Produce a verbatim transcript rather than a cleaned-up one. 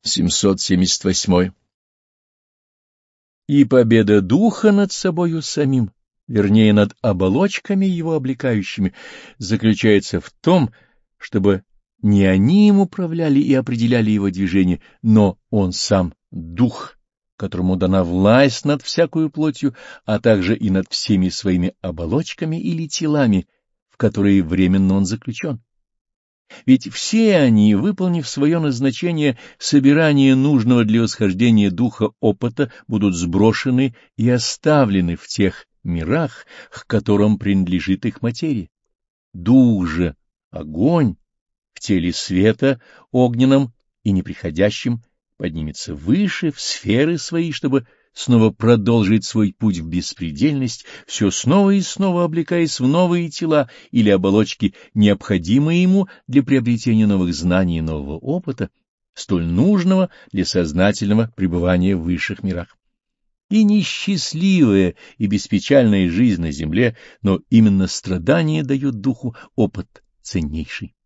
семьсот семьдесят восемь. И победа духа над собою самим, вернее, над оболочками его облекающими, заключается в том, чтобы не они им управляли и определяли его движение, но он сам дух, которому дана власть над всякою плотью, а также и над всеми своими оболочками или телами, в которые временно он заключен. Ведь все они, выполнив свое назначение собирания нужного для восхождения духа опыта, будут сброшены и оставлены в тех мирах, к которым принадлежит их материя. Дух же, огонь, в теле света, огненном и неприходящем, поднимется выше в сферы свои, чтобы снова продолжить свой путь в беспредельность, все снова и снова облекаясь в новые тела или оболочки, необходимые ему для приобретения новых знаний и нового опыта, столь нужного для сознательного пребывания в высших мирах. И несчастливая и беспечальная жизнь на земле, но именно страдания дает духу опыт ценнейший.